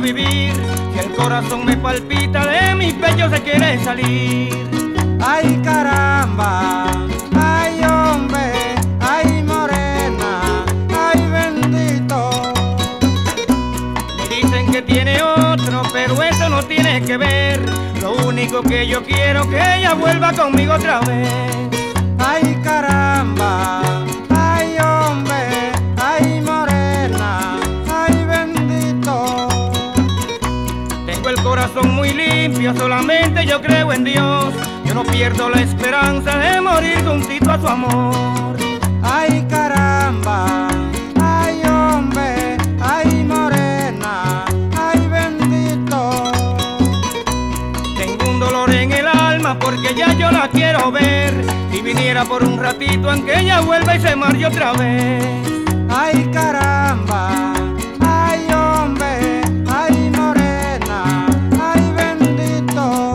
vivir, si el corazón me palpita, de mi pecho se quiere salir. Ay caramba, ay hombre, ay morena, ay bendito. Me dicen que tiene otro, pero eso no tiene que ver. Lo único que yo quiero que ella vuelva conmigo otra vez. Ay caramba, ay hombre, ay morena, ay bendito. Tengo el corazón muy limpio, solamente yo creo en Dios. Yo no pierdo la esperanza de morir juntito a su amor. Ay caramba, ay hombre, ay morena, ay bendito. Tengo un dolor en el alma porque ya yo la quiero ver. Si viniera por un ratito, aunque ella vuelva y se marche otra vez. Ay caramba, ay hombre, ay morena, ay bendito.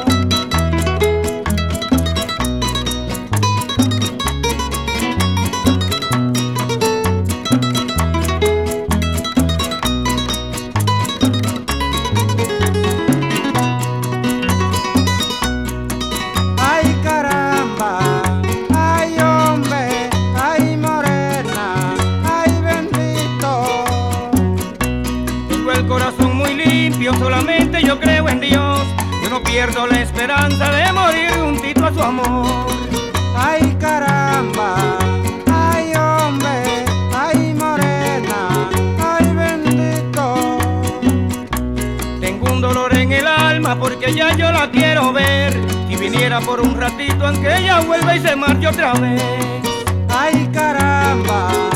Ay caramba, ay hombre, ay morena, ay bendito. Tengo el corazón muy limpio, solamente yo creo en Dios. Yo no pierdo la esperanza de morir juntito a su amor. Ay caramba, ay hombre, ay morena, ay bendito. Tengo un dolor en el alma porque ya yo la quiero ver. Si viniera por un ratito, aunque ella vuelva y se marche otra vez. Ay caramba,